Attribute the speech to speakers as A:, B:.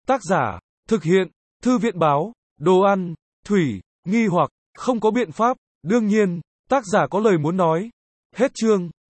A: Tác giả, thực hiện, Thư viện báo, đồ ăn, thủy, nghi hoặc, không có biện pháp, đương nhiên, tác giả có lời muốn nói. Hết chương.